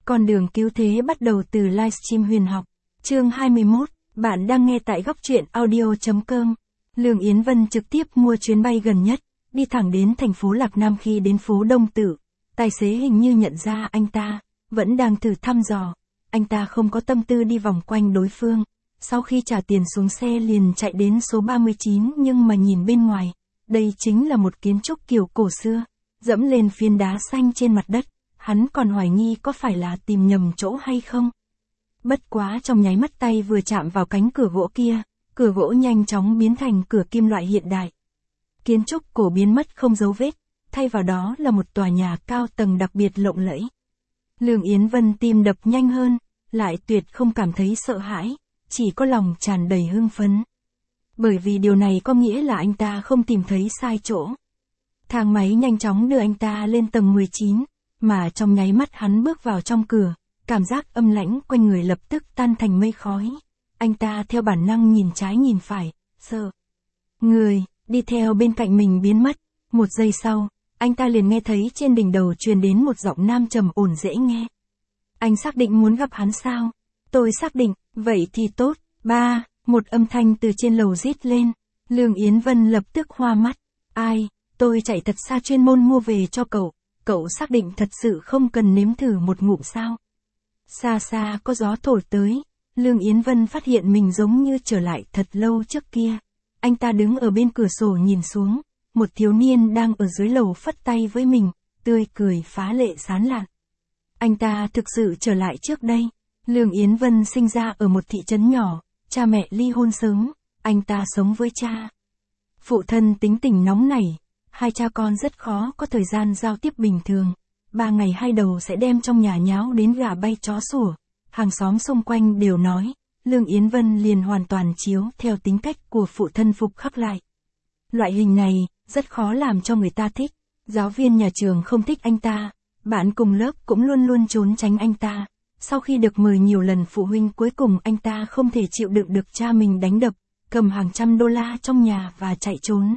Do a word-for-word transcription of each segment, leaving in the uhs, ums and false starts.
Con đường cứu thế bắt đầu từ livestream huyền học. Chương hai mươi mốt, bạn đang nghe tại góc truyện audio chấm com. Lương Yến Vân trực tiếp mua chuyến bay gần nhất, đi thẳng đến thành phố Lạc Nam. Khi đến phố Đông Tử, tài xế hình như nhận ra anh ta, vẫn đang thử thăm dò. Anh ta không có tâm tư đi vòng quanh đối phương. Sau khi trả tiền xuống xe liền chạy đến số ba mươi chín, nhưng mà nhìn bên ngoài, đây chính là một kiến trúc kiểu cổ xưa, dẫm lên phiến đá xanh trên mặt đất. Hắn còn hoài nghi có phải là tìm nhầm chỗ hay không. Bất quá trong nháy mắt tay vừa chạm vào cánh cửa gỗ kia, cửa gỗ nhanh chóng biến thành cửa kim loại hiện đại. Kiến trúc cổ biến mất không dấu vết, thay vào đó là một tòa nhà cao tầng đặc biệt lộng lẫy. Lương Yến Vân tim đập nhanh hơn, lại tuyệt không cảm thấy sợ hãi, chỉ có lòng tràn đầy hưng phấn. Bởi vì điều này có nghĩa là anh ta không tìm thấy sai chỗ. Thang máy nhanh chóng đưa anh ta lên tầng mười chín. Mà trong nháy mắt hắn bước vào trong cửa, cảm giác âm lãnh quanh người lập tức tan thành mây khói. Anh ta theo bản năng nhìn trái nhìn phải, sợ. Người đi theo bên cạnh mình biến mất. Một giây sau, anh ta liền nghe thấy trên đỉnh đầu truyền đến một giọng nam trầm ổn dễ nghe. Anh xác định muốn gặp hắn sao? Tôi xác định, vậy thì tốt. Ba, một âm thanh từ trên lầu rít lên. Lương Yến Vân lập tức hoa mắt. Ai, tôi chạy thật xa chuyên môn mua về cho cậu. Cậu xác định thật sự không cần nếm thử một ngụm sao? Xa xa có gió thổi tới, Lương Yến Vân phát hiện mình giống như trở lại thật lâu trước kia. Anh ta đứng ở bên cửa sổ nhìn xuống, một thiếu niên đang ở dưới lầu phất tay với mình, tươi cười phá lệ sán lạn. Anh ta thực sự trở lại trước đây. Lương Yến Vân sinh ra ở một thị trấn nhỏ, cha mẹ ly hôn sớm, anh ta sống với cha. Phụ thân tính tình nóng nảy. Hai cha con rất khó có thời gian giao tiếp bình thường. Ba ngày hai đầu sẽ đem trong nhà nháo đến gà bay chó sủa. Hàng xóm xung quanh đều nói, Lương Yến Vân liền hoàn toàn chiếu theo tính cách của phụ thân phục khắc lại. Loại hình này, rất khó làm cho người ta thích. Giáo viên nhà trường không thích anh ta, bạn cùng lớp cũng luôn luôn trốn tránh anh ta. Sau khi được mời nhiều lần phụ huynh, cuối cùng anh ta không thể chịu đựng được cha mình đánh đập, cầm hàng trăm đô la trong nhà và chạy trốn.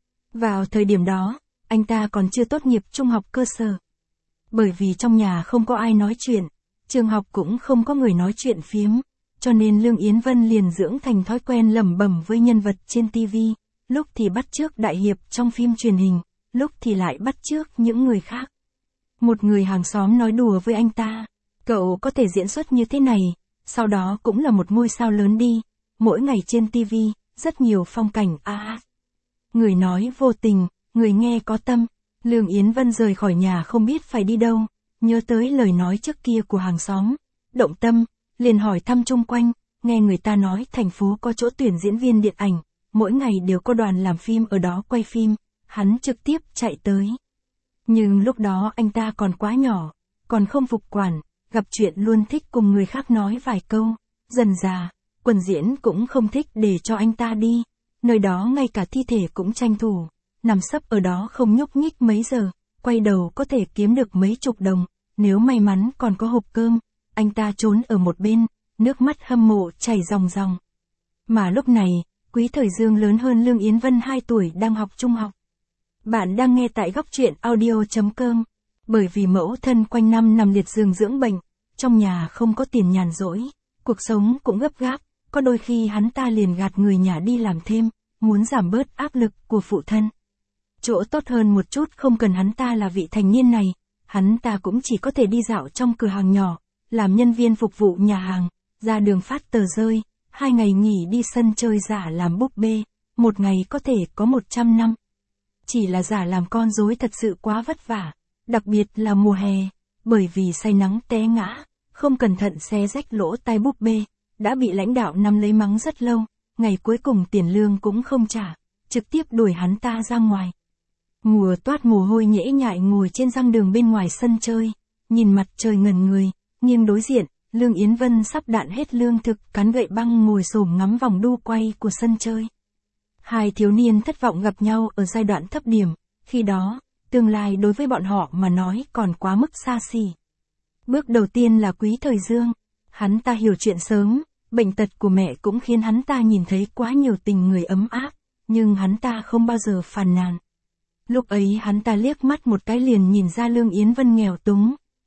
Vào thời điểm đó, anh ta còn chưa tốt nghiệp trung học cơ sở. Bởi vì trong nhà không có ai nói chuyện, trường học cũng không có người nói chuyện phiếm, cho nên Lương Yến Vân liền dưỡng thành thói quen lẩm bẩm với nhân vật trên ti vi, lúc thì bắt chước đại hiệp trong phim truyền hình, lúc thì lại bắt chước những người khác. Một người hàng xóm nói đùa với anh ta, cậu có thể diễn xuất như thế này, sau đó cũng là một ngôi sao lớn đi, mỗi ngày trên ti vi, rất nhiều phong cảnh a à. Người nói vô tình, người nghe có tâm. Lương Yến Vân rời khỏi nhà không biết phải đi đâu, nhớ tới lời nói trước kia của hàng xóm, động tâm, liền hỏi thăm chung quanh, nghe người ta nói thành phố có chỗ tuyển diễn viên điện ảnh, mỗi ngày đều có đoàn làm phim ở đó quay phim, hắn trực tiếp chạy tới. Nhưng lúc đó anh ta còn quá nhỏ, còn không phục quản, gặp chuyện luôn thích cùng người khác nói vài câu, dần già, quần diễn cũng không thích để cho anh ta đi. Nơi đó ngay cả thi thể cũng tranh thủ, nằm sấp ở đó không nhúc nhích mấy giờ, quay đầu có thể kiếm được mấy chục đồng, nếu may mắn còn có hộp cơm. Anh ta trốn ở một bên, nước mắt hâm mộ chảy ròng ròng. Mà lúc này, Quý Thời Dương lớn hơn Lương Yến Vân hai tuổi, đang học trung học. Bạn đang nghe tại góc truyện audio chấm com. Bởi vì mẫu thân quanh năm nằm liệt giường dưỡng bệnh, trong nhà không có tiền nhàn rỗi, cuộc sống cũng gấp gáp. Có đôi khi hắn ta liền gạt người nhà đi làm thêm, muốn giảm bớt áp lực của phụ thân. Chỗ tốt hơn một chút không cần hắn ta là vị thành niên này, hắn ta cũng chỉ có thể đi dạo trong cửa hàng nhỏ, làm nhân viên phục vụ nhà hàng, ra đường phát tờ rơi, hai ngày nghỉ đi sân chơi giả làm búp bê, một ngày có thể có một trăm năm. Chỉ là giả làm con rối thật sự quá vất vả, đặc biệt là mùa hè, bởi vì say nắng té ngã, không cẩn thận xé rách lỗ tai búp bê. Đã bị lãnh đạo nắm lấy mắng rất lâu, ngày cuối cùng tiền lương cũng không trả, trực tiếp đuổi hắn ta ra ngoài. Mùa toát mồ hôi nhễ nhại ngồi trên răng đường bên ngoài sân chơi, nhìn mặt trời ngẩn người, nghiêng đối diện, Lương Yến Vân sắp đạn hết lương thực, cắn gậy băng ngồi xổm ngắm vòng đu quay của sân chơi. Hai thiếu niên thất vọng gặp nhau ở giai đoạn thấp điểm, khi đó, tương lai đối với bọn họ mà nói còn quá mức xa xỉ. Bước đầu tiên là Quý Thời Dương. Hắn ta hiểu chuyện sớm, bệnh tật của mẹ cũng khiến hắn ta nhìn thấy quá nhiều tình người ấm áp, nhưng hắn ta không bao giờ phàn nàn. Lúc ấy hắn ta liếc mắt một cái liền nhìn ra Lương Yến Vân nghèo túng,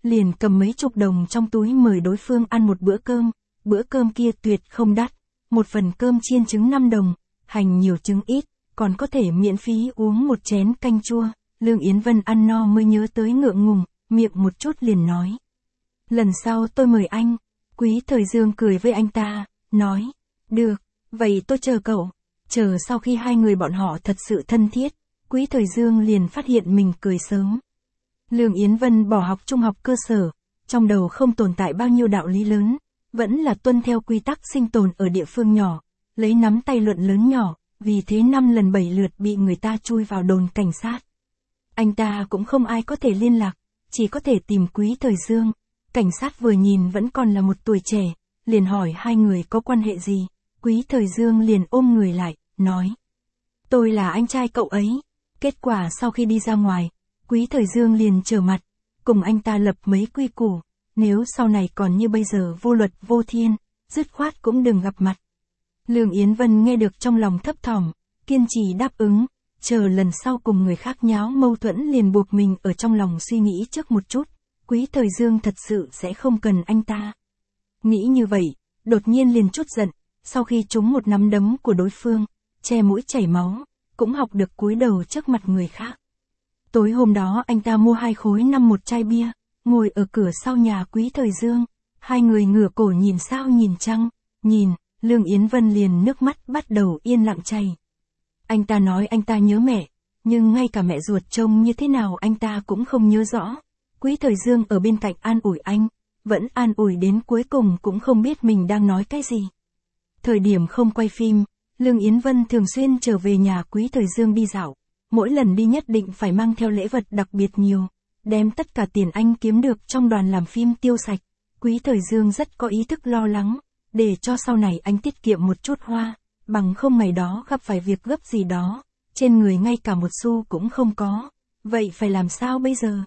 liền cầm mấy chục đồng trong túi mời đối phương ăn một bữa cơm, bữa cơm kia tuyệt không đắt, một phần cơm chiên trứng năm đồng, hành nhiều trứng ít, còn có thể miễn phí uống một chén canh chua. Lương Yến Vân ăn no mới nhớ tới ngượng ngùng, miệng một chút liền nói. Lần sau tôi mời anh. Quý Thời Dương cười với anh ta, nói, được, vậy tôi chờ cậu. Chờ sau khi hai người bọn họ thật sự thân thiết, Quý Thời Dương liền phát hiện mình cười sớm. Lương Yến Vân bỏ học trung học cơ sở, trong đầu không tồn tại bao nhiêu đạo lý lớn, vẫn là tuân theo quy tắc sinh tồn ở địa phương nhỏ, lấy nắm tay luận lớn nhỏ, vì thế năm lần bảy lượt bị người ta chui vào đồn cảnh sát. Anh ta cũng không ai có thể liên lạc, chỉ có thể tìm Quý Thời Dương. Cảnh sát vừa nhìn vẫn còn là một tuổi trẻ, liền hỏi hai người có quan hệ gì. Quý Thời Dương liền ôm người lại, nói. Tôi là anh trai cậu ấy. Kết quả sau khi đi ra ngoài, Quý Thời Dương liền trở mặt, cùng anh ta lập mấy quy củ, nếu sau này còn như bây giờ vô luật vô thiên, dứt khoát cũng đừng gặp mặt. Lương Yến Vân nghe được trong lòng thấp thỏm, kiên trì đáp ứng, chờ lần sau cùng người khác nháo mâu thuẫn liền buộc mình ở trong lòng suy nghĩ trước một chút, Quý Thời Dương thật sự sẽ không cần anh ta. Nghĩ như vậy, đột nhiên liền chút giận, sau khi trúng một nắm đấm của đối phương, che mũi chảy máu, cũng học được cúi đầu trước mặt người khác. Tối hôm đó anh ta mua hai khối năm một chai bia, ngồi ở cửa sau nhà Quý Thời Dương, hai người ngửa cổ nhìn sao nhìn trăng, nhìn, Lương Yến Vân liền nước mắt bắt đầu yên lặng chảy. Anh ta nói anh ta nhớ mẹ, nhưng ngay cả mẹ ruột trông như thế nào anh ta cũng không nhớ rõ. Quý Thời Dương ở bên cạnh an ủi anh, vẫn an ủi đến cuối cùng cũng không biết mình đang nói cái gì. Thời điểm không quay phim, Lương Yến Vân thường xuyên trở về nhà Quý Thời Dương đi dạo, mỗi lần đi nhất định phải mang theo lễ vật đặc biệt nhiều, đem tất cả tiền anh kiếm được trong đoàn làm phim tiêu sạch. Quý Thời Dương rất có ý thức lo lắng, để cho sau này anh tiết kiệm một chút hoa, bằng không ngày đó gặp phải việc gấp gì đó, trên người ngay cả một xu cũng không có, vậy phải làm sao bây giờ?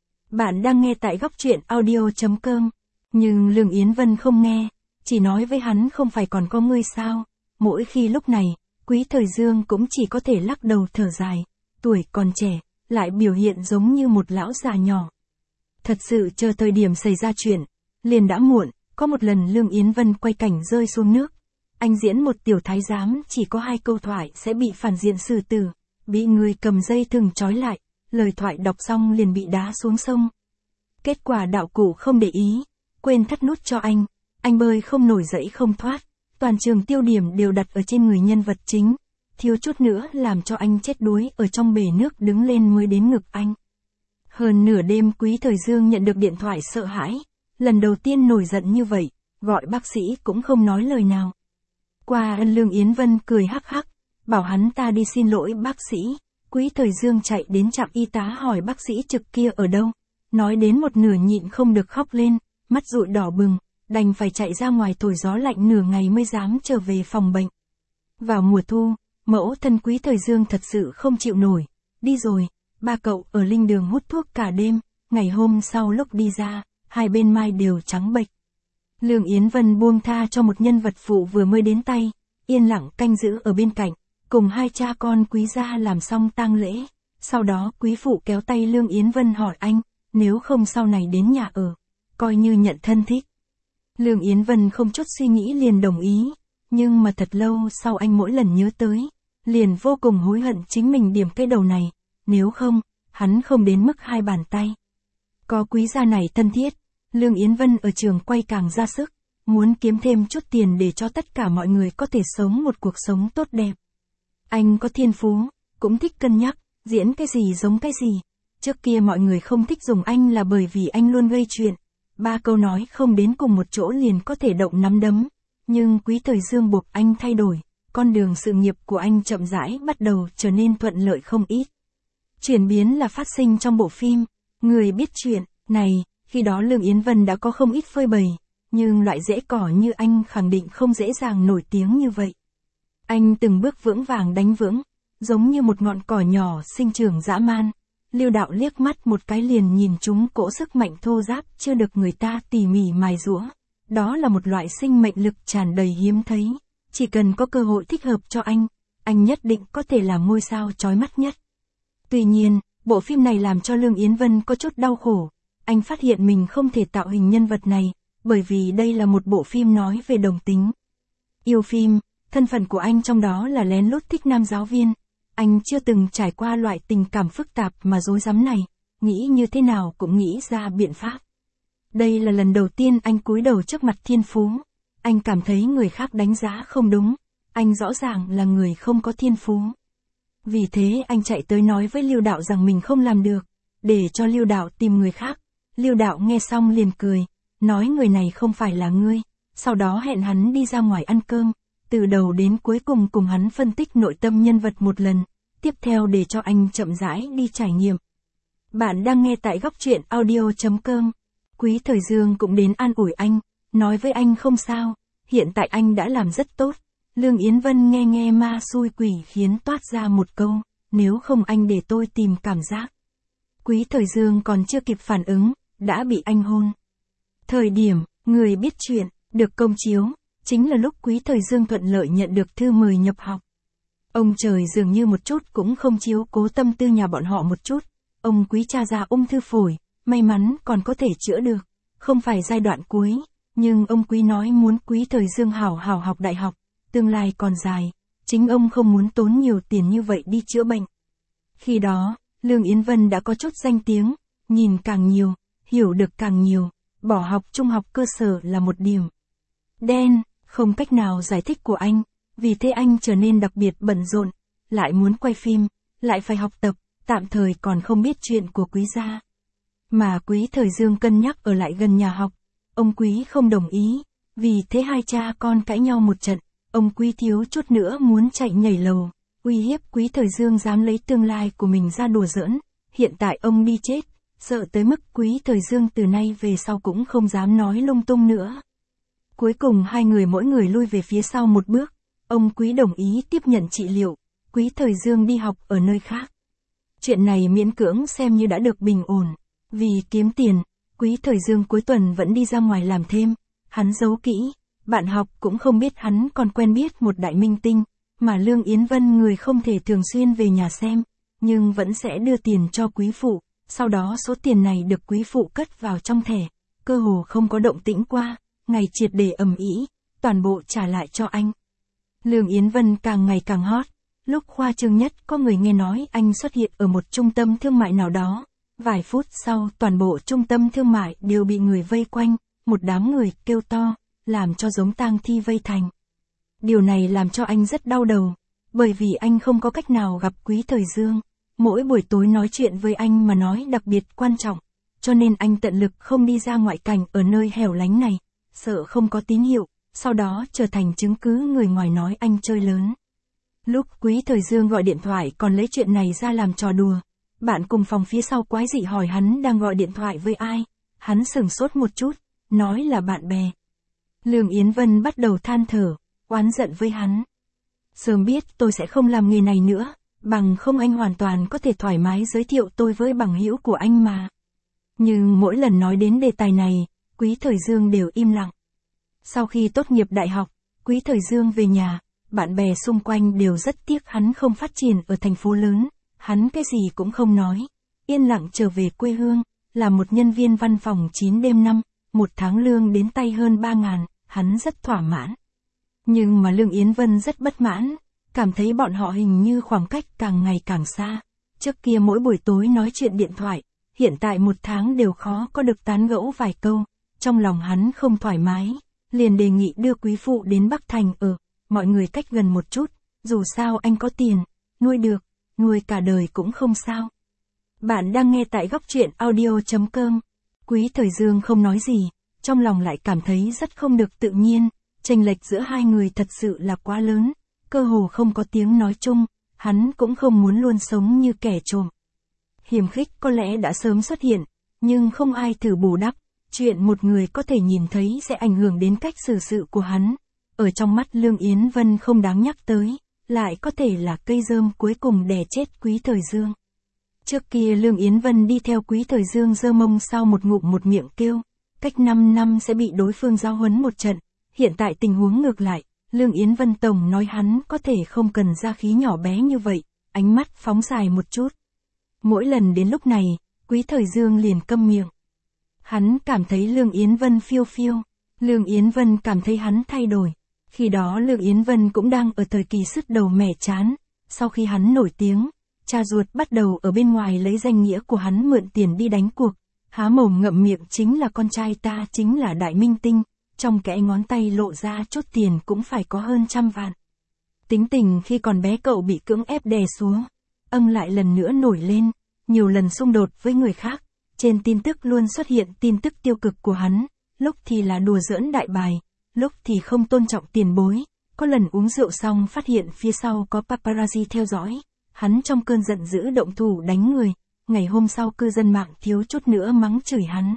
Bạn đang nghe tại góc truyện audio chấm com, nhưng Lương Yến Vân không nghe, chỉ nói với hắn không phải còn có ngươi sao. Mỗi khi lúc này, Quý Thời Dương cũng chỉ có thể lắc đầu thở dài, tuổi còn trẻ, lại biểu hiện giống như một lão già nhỏ. Thật sự chờ thời điểm xảy ra chuyện, liền đã muộn, có một lần Lương Yến Vân quay cảnh rơi xuống nước. Anh diễn một tiểu thái giám chỉ có hai câu thoại sẽ bị phản diện xử tử, bị người cầm dây thừng trói lại, lời thoại đọc xong liền bị đá xuống sông. Kết quả đạo cụ không để ý, quên thắt nút cho anh, anh bơi không nổi dậy không thoát, toàn trường tiêu điểm đều đặt ở trên người nhân vật chính, thiếu chút nữa làm cho anh chết đuối ở trong bể nước đứng lên mới đến ngực anh. Hơn nửa đêm Quý Thời Dương nhận được điện thoại sợ hãi, lần đầu tiên nổi giận như vậy, gọi bác sĩ cũng không nói lời nào. Qua ân Lương Yến Vân cười hắc hắc, bảo hắn ta đi xin lỗi bác sĩ. Quý Thời Dương chạy đến trạm y tá hỏi bác sĩ trực kia ở đâu, nói đến một nửa nhịn không được khóc lên, mắt dụi đỏ bừng, đành phải chạy ra ngoài thổi gió lạnh nửa ngày mới dám trở về phòng bệnh. Vào mùa thu, mẫu thân Quý Thời Dương thật sự không chịu nổi, đi rồi, ba cậu ở linh đường hút thuốc cả đêm, ngày hôm sau lúc đi ra, hai bên mai đều trắng bệch. Lương Yến Vân buông tha cho một nhân vật phụ vừa mới đến tay, yên lặng canh giữ ở bên cạnh, cùng hai cha con Quý gia làm xong tang lễ. Sau đó Quý phụ kéo tay Lương Yến Vân hỏi anh, nếu không sau này đến nhà ở, coi như nhận thân thích. Lương Yến Vân không chút suy nghĩ liền đồng ý, nhưng mà thật lâu sau anh mỗi lần nhớ tới, liền vô cùng hối hận chính mình điểm cái đầu này, nếu không, hắn không đến mức hai bàn tay. Có Quý gia này thân thiết, Lương Yến Vân ở trường quay càng ra sức, muốn kiếm thêm chút tiền để cho tất cả mọi người có thể sống một cuộc sống tốt đẹp. Anh có thiên phú, cũng thích cân nhắc, diễn cái gì giống cái gì. Trước kia mọi người không thích dùng anh là bởi vì anh luôn gây chuyện. Ba câu nói không đến cùng một chỗ liền có thể động nắm đấm. Nhưng Quý Thời Dương buộc anh thay đổi, con đường sự nghiệp của anh chậm rãi bắt đầu trở nên thuận lợi không ít. Chuyển biến là phát sinh trong bộ phim, Người biết chuyện, này, khi đó Lương Yến Vân đã có không ít phơi bày, nhưng loại dễ cỏ như anh khẳng định không dễ dàng nổi tiếng như vậy. Anh từng bước vững vàng đánh vững, giống như một ngọn cỏ nhỏ sinh trưởng dã man. Lưu Đạo liếc mắt một cái liền nhìn chúng cỗ sức mạnh thô ráp chưa được người ta tỉ mỉ mài giũa. Đó là một loại sinh mệnh lực tràn đầy hiếm thấy. Chỉ cần có cơ hội thích hợp cho anh, anh nhất định có thể làm ngôi sao chói mắt nhất. Tuy nhiên, bộ phim này làm cho Lương Yến Vân có chút đau khổ. anh phát hiện mình không thể tạo hình nhân vật này, bởi vì đây là một bộ phim nói về đồng tính. Yêu phim, thân phận của anh trong đó là lén lút thích nam giáo viên. Anh chưa từng trải qua loại tình cảm phức tạp mà rối rắm này, nghĩ như thế nào cũng nghĩ ra biện pháp. Đây là lần đầu tiên anh cúi đầu trước mặt thiên phú. Anh cảm thấy người khác đánh giá không đúng, anh rõ ràng là người không có thiên phú. Vì thế anh chạy tới nói với Lưu Đạo rằng mình không làm được, để cho Lưu Đạo tìm người khác. Lưu Đạo nghe xong liền cười, nói người này không phải là ngươi, sau đó hẹn hắn đi ra ngoài ăn cơm, từ đầu đến cuối cùng cùng hắn phân tích nội tâm nhân vật một lần, tiếp theo để cho anh chậm rãi đi trải nghiệm. Bạn đang nghe tại góc truyện audio chấm com. Quý Thời Dương cũng đến an ủi anh, nói với anh không sao, hiện tại anh đã làm rất tốt. Lương Yến Vân nghe nghe ma xui quỷ khiến toát ra một câu, nếu không anh để tôi tìm cảm giác. Quý Thời Dương còn chưa kịp phản ứng, đã bị anh hôn. Thời điểm, người biết chuyện, được công chiếu, chính là lúc Quý Thời Dương thuận lợi nhận được thư mời nhập học. Ông trời dường như một chút cũng không chiếu cố tâm tư nhà bọn họ một chút. Ông Quý cha ra ung thư phổi, may mắn còn có thể chữa được, không phải giai đoạn cuối, nhưng ông Quý nói muốn Quý Thời Dương hảo hảo học đại học, tương lai còn dài, chính ông không muốn tốn nhiều tiền như vậy đi chữa bệnh. Khi đó, Lương Yến Vân đã có chút danh tiếng, nhìn càng nhiều, hiểu được càng nhiều, bỏ học trung học cơ sở là một điểm đen, không cách nào giải thích của anh, vì thế anh trở nên đặc biệt bận rộn, lại muốn quay phim, lại phải học tập, tạm thời còn không biết chuyện của Quý gia. Mà Quý Thời Dương cân nhắc ở lại gần nhà học, ông Quý không đồng ý, vì thế hai cha con cãi nhau một trận, ông Quý thiếu chút nữa muốn chạy nhảy lầu, uy hiếp Quý Thời Dương dám lấy tương lai của mình ra đùa giỡn, hiện tại ông đi chết, sợ tới mức Quý Thời Dương từ nay về sau cũng không dám nói lung tung nữa. Cuối cùng hai người mỗi người lui về phía sau một bước, ông Quý đồng ý tiếp nhận trị liệu, Quý Thời Dương đi học ở nơi khác. Chuyện này miễn cưỡng xem như đã được bình ổn. Vì kiếm tiền, Quý Thời Dương cuối tuần vẫn đi ra ngoài làm thêm, hắn giấu kỹ, bạn học cũng không biết hắn còn quen biết một đại minh tinh, mà Lương Yến Vân người không thể thường xuyên về nhà xem, nhưng vẫn sẽ đưa tiền cho quý phụ, sau đó số tiền này được quý phụ cất vào trong thẻ, cơ hồ không có động tĩnh qua, ngày triệt để ầm ĩ, toàn bộ trả lại cho anh. Lương Yến Vân càng ngày càng hot, lúc khoa trương nhất có người nghe nói anh xuất hiện ở một trung tâm thương mại nào đó. Vài phút sau toàn bộ trung tâm thương mại đều bị người vây quanh, một đám người kêu to, làm cho giống tang thi vây thành. Điều này làm cho anh rất đau đầu, bởi vì anh không có cách nào gặp Quý Thời Dương. Mỗi buổi tối nói chuyện với anh mà nói đặc biệt quan trọng, cho nên anh tận lực không đi ra ngoại cảnh ở nơi hẻo lánh này, sợ không có tín hiệu, sau đó trở thành chứng cứ người ngoài nói anh chơi lớn. Lúc Quý Thời Dương gọi điện thoại còn lấy chuyện này ra làm trò đùa. Bạn cùng phòng phía sau quái dị hỏi hắn đang gọi điện thoại với ai, hắn sửng sốt một chút, nói là bạn bè. Lương Yến Vân bắt đầu than thở, oán giận với hắn. Sớm biết tôi sẽ không làm nghề này nữa, bằng không anh hoàn toàn có thể thoải mái giới thiệu tôi với bằng hữu của anh mà. Nhưng mỗi lần nói đến đề tài này, Quý Thời Dương đều im lặng. Sau khi tốt nghiệp đại học, Quý Thời Dương về nhà, bạn bè xung quanh đều rất tiếc hắn không phát triển ở thành phố lớn. Hắn cái gì cũng không nói, yên lặng trở về quê hương, là một nhân viên văn phòng chín đêm năm, một tháng lương đến tay hơn ba ngàn, hắn rất thỏa mãn. Nhưng mà Lương Yến Vân rất bất mãn, cảm thấy bọn họ hình như khoảng cách càng ngày càng xa. Trước kia mỗi buổi tối nói chuyện điện thoại, hiện tại một tháng đều khó có được tán gẫu vài câu, trong lòng hắn không thoải mái, liền đề nghị đưa quý phụ đến Bắc Thành ở, mọi người cách gần một chút, dù sao anh có tiền, nuôi được. Nuôi cả đời cũng không sao. Bạn đang nghe tại góc truyện audio chấm com. Quý Thời Dương không nói gì, trong lòng lại cảm thấy rất không được tự nhiên, chênh lệch giữa hai người thật sự là quá lớn, cơ hồ không có tiếng nói chung, hắn cũng không muốn luôn sống như kẻ trộm. Hiềm khích có lẽ đã sớm xuất hiện, nhưng không ai thử bù đắp, chuyện một người có thể nhìn thấy sẽ ảnh hưởng đến cách xử sự của hắn. Ở trong mắt Lương Yến Vân không đáng nhắc tới. Lại có thể là cây rơm cuối cùng đè chết Quý Thời Dương. Trước kia Lương Yến Vân đi theo Quý Thời Dương giơ mông sau một ngụm một miệng kêu, cách năm năm sẽ bị đối phương giao huấn một trận. Hiện tại tình huống ngược lại, Lương Yến Vân tổng nói hắn có thể không cần ra khí nhỏ bé như vậy, ánh mắt phóng dài một chút. Mỗi lần đến lúc này, Quý Thời Dương liền câm miệng. Hắn cảm thấy Lương Yến Vân phiêu phiêu. Lương Yến Vân cảm thấy hắn thay đổi. Khi đó Lương Yến Vân cũng đang ở thời kỳ sứt đầu mẻ trán. Sau khi hắn nổi tiếng, cha ruột bắt đầu ở bên ngoài lấy danh nghĩa của hắn mượn tiền đi đánh cuộc. Há mồm ngậm miệng chính là con trai ta chính là đại minh tinh. Trong kẽ ngón tay lộ ra chốt tiền cũng phải có hơn trăm vạn. Tính tình khi còn bé cậu bị cưỡng ép đè xuống. Âng lại lần nữa nổi lên, nhiều lần xung đột với người khác. Trên tin tức luôn xuất hiện tin tức tiêu cực của hắn, lúc thì là đùa giỡn đại bài, lúc thì không tôn trọng tiền bối. Có lần uống rượu xong phát hiện phía sau có paparazzi theo dõi. Hắn trong cơn giận dữ động thủ đánh người. Ngày hôm sau cư dân mạng thiếu chút nữa mắng chửi hắn.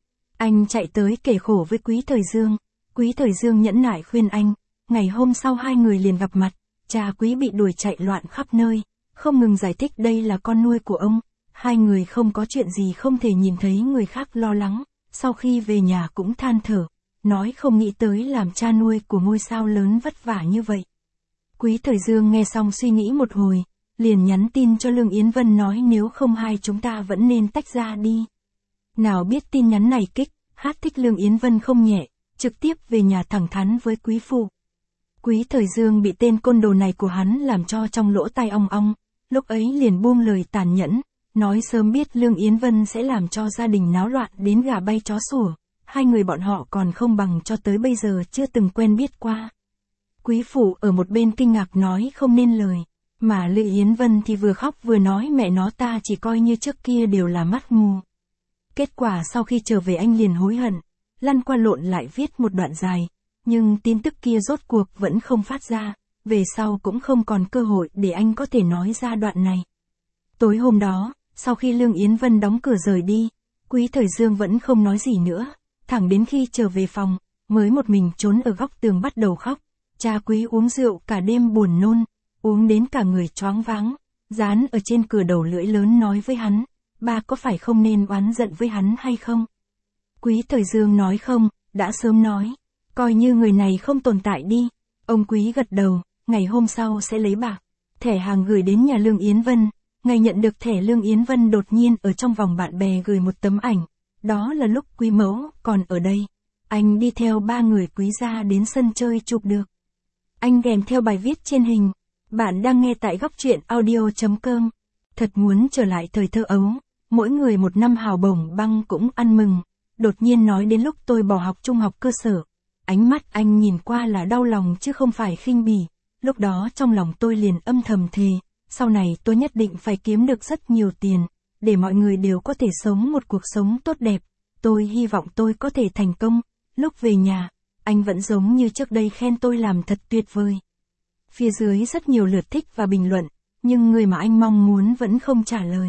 Anh chạy tới kể khổ với Quý Thời Dương. Quý Thời Dương nhẫn nại khuyên anh. Ngày hôm sau hai người liền gặp mặt. Cha Quý bị đuổi chạy loạn khắp nơi. Không ngừng giải thích đây là con nuôi của ông. Hai người không có chuyện gì không thể nhìn thấy người khác lo lắng. Sau khi về nhà cũng than thở. Nói không nghĩ tới làm cha nuôi của ngôi sao lớn vất vả như vậy. Quý Thời Dương nghe xong suy nghĩ một hồi. Liền nhắn tin cho Lương Yến Vân nói nếu không hai chúng ta vẫn nên tách ra đi. Nào biết tin nhắn này kích, hát thích Lương Yến Vân không nhẹ, trực tiếp về nhà thẳng thắn với quý phụ. Quý Thời Dương bị tên côn đồ này của hắn làm cho trong lỗ tai ong ong, lúc ấy liền buông lời tàn nhẫn, nói sớm biết Lương Yến Vân sẽ làm cho gia đình náo loạn đến gà bay chó sủa, hai người bọn họ còn không bằng cho tới bây giờ chưa từng quen biết qua. Quý phụ ở một bên kinh ngạc nói không nên lời. Mà Lương Yến Vân thì vừa khóc vừa nói mẹ nó ta chỉ coi như trước kia đều là mắt mù. Kết quả sau khi trở về anh liền hối hận, lăn qua lộn lại viết một đoạn dài, nhưng tin tức kia rốt cuộc vẫn không phát ra, về sau cũng không còn cơ hội để anh có thể nói ra đoạn này. Tối hôm đó, sau khi Lương Yến Vân đóng cửa rời đi, Quý Thời Dương vẫn không nói gì nữa, thẳng đến khi trở về phòng, mới một mình trốn ở góc tường bắt đầu khóc. Cha Quý uống rượu cả đêm buồn nôn. Uống đến cả người choáng váng, dán ở trên cửa đầu lưỡi lớn nói với hắn, ba có phải không nên oán giận với hắn hay không? Quý Thời Dương nói không, đã sớm nói, coi như người này không tồn tại đi. Ông Quý gật đầu, ngày hôm sau sẽ lấy bạc, thẻ hàng gửi đến nhà Lương Yến Vân. Ngày nhận được thẻ Lương Yến Vân đột nhiên ở trong vòng bạn bè gửi một tấm ảnh, đó là lúc Quý Mẫu còn ở đây. Anh đi theo ba người Quý gia đến sân chơi chụp được. Anh kèm theo bài viết trên hình. Bạn đang nghe tại góc truyện audio chấm com. Thật muốn trở lại thời thơ ấu, mỗi người một năm hào bổng băng cũng ăn mừng. Đột nhiên nói đến lúc tôi bỏ học trung học cơ sở. Ánh mắt anh nhìn qua là đau lòng chứ không phải khinh bỉ. Lúc đó trong lòng tôi liền âm thầm thề, sau này tôi nhất định phải kiếm được rất nhiều tiền, để mọi người đều có thể sống một cuộc sống tốt đẹp. Tôi hy vọng tôi có thể thành công. Lúc về nhà, anh vẫn giống như trước đây khen tôi làm thật tuyệt vời. Phía dưới rất nhiều lượt thích và bình luận, nhưng người mà anh mong muốn vẫn không trả lời.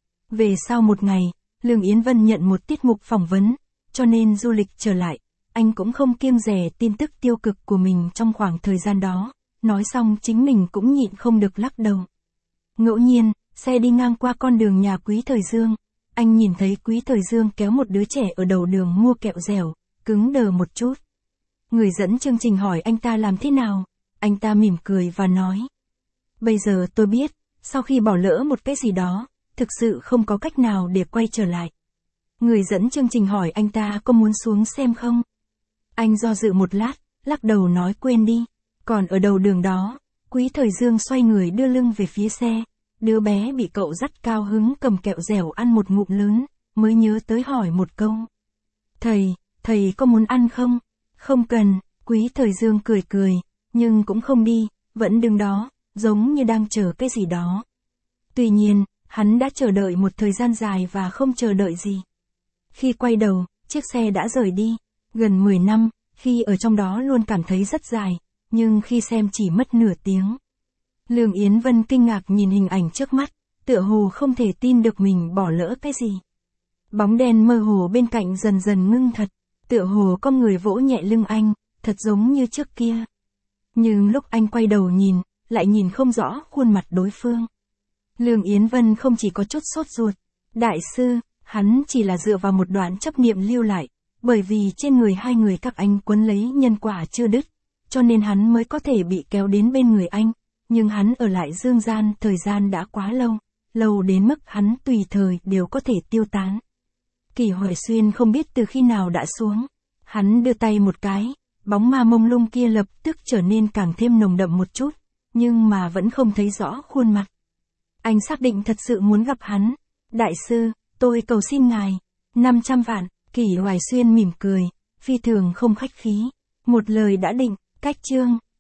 Về sau một ngày, Lương Yến Vân nhận một tiết mục phỏng vấn, cho nên du lịch trở lại, anh cũng không kiêng dè tin tức tiêu cực của mình trong khoảng thời gian đó, nói xong chính mình cũng nhịn không được lắc đầu. Ngẫu nhiên, xe đi ngang qua con đường nhà Quý Thời Dương, anh nhìn thấy Quý Thời Dương kéo một đứa trẻ ở đầu đường mua kẹo dẻo, cứng đờ một chút. Người dẫn chương trình hỏi anh ta làm thế nào? Anh ta mỉm cười và nói. Bây giờ tôi biết, sau khi bỏ lỡ một cái gì đó, thực sự không có cách nào để quay trở lại. Người dẫn chương trình hỏi anh ta có muốn xuống xem không? Anh do dự một lát, lắc đầu nói quên đi. Còn ở đầu đường đó, Quý Thời Dương xoay người đưa lưng về phía xe. Đứa bé bị cậu dắt cao hứng cầm kẹo dẻo ăn một ngụm lớn, mới nhớ tới hỏi một câu. Thầy, thầy có muốn ăn không? Không cần, Quý Thời Dương cười cười. Nhưng cũng không đi, vẫn đứng đó, giống như đang chờ cái gì đó. Tuy nhiên, hắn đã chờ đợi một thời gian dài và không chờ đợi gì. Khi quay đầu, chiếc xe đã rời đi. Gần mười năm, khi ở trong đó luôn cảm thấy rất dài, nhưng khi xem chỉ mất nửa tiếng. Lương Yến Vân kinh ngạc nhìn hình ảnh trước mắt, tựa hồ không thể tin được mình bỏ lỡ cái gì. Bóng đen mơ hồ bên cạnh dần dần ngưng thật, tựa hồ có người vỗ nhẹ lưng anh, thật giống như trước kia. Nhưng lúc anh quay đầu nhìn, lại nhìn không rõ khuôn mặt đối phương. Lương Yến Vân không chỉ có chút sốt ruột. Đại sư, hắn chỉ là dựa vào một đoạn chấp niệm lưu lại, bởi vì trên người hai người các anh quấn lấy nhân quả chưa đứt, cho nên hắn mới có thể bị kéo đến bên người anh, nhưng hắn ở lại dương gian thời gian đã quá lâu, lâu đến mức hắn tùy thời đều có thể tiêu tán. Kỷ Hoài Xuyên không biết từ khi nào đã xuống. Hắn đưa tay một cái, bóng ma mông lung kia lập tức trở nên càng thêm nồng đậm một chút, nhưng mà vẫn không thấy rõ khuôn mặt. Anh xác định thật sự muốn gặp hắn. Đại sư, tôi cầu xin ngài. năm trăm vạn, Kỷ Hoài Xuyên mỉm cười, phi thường không khách khí. Một lời đã định, cách chương.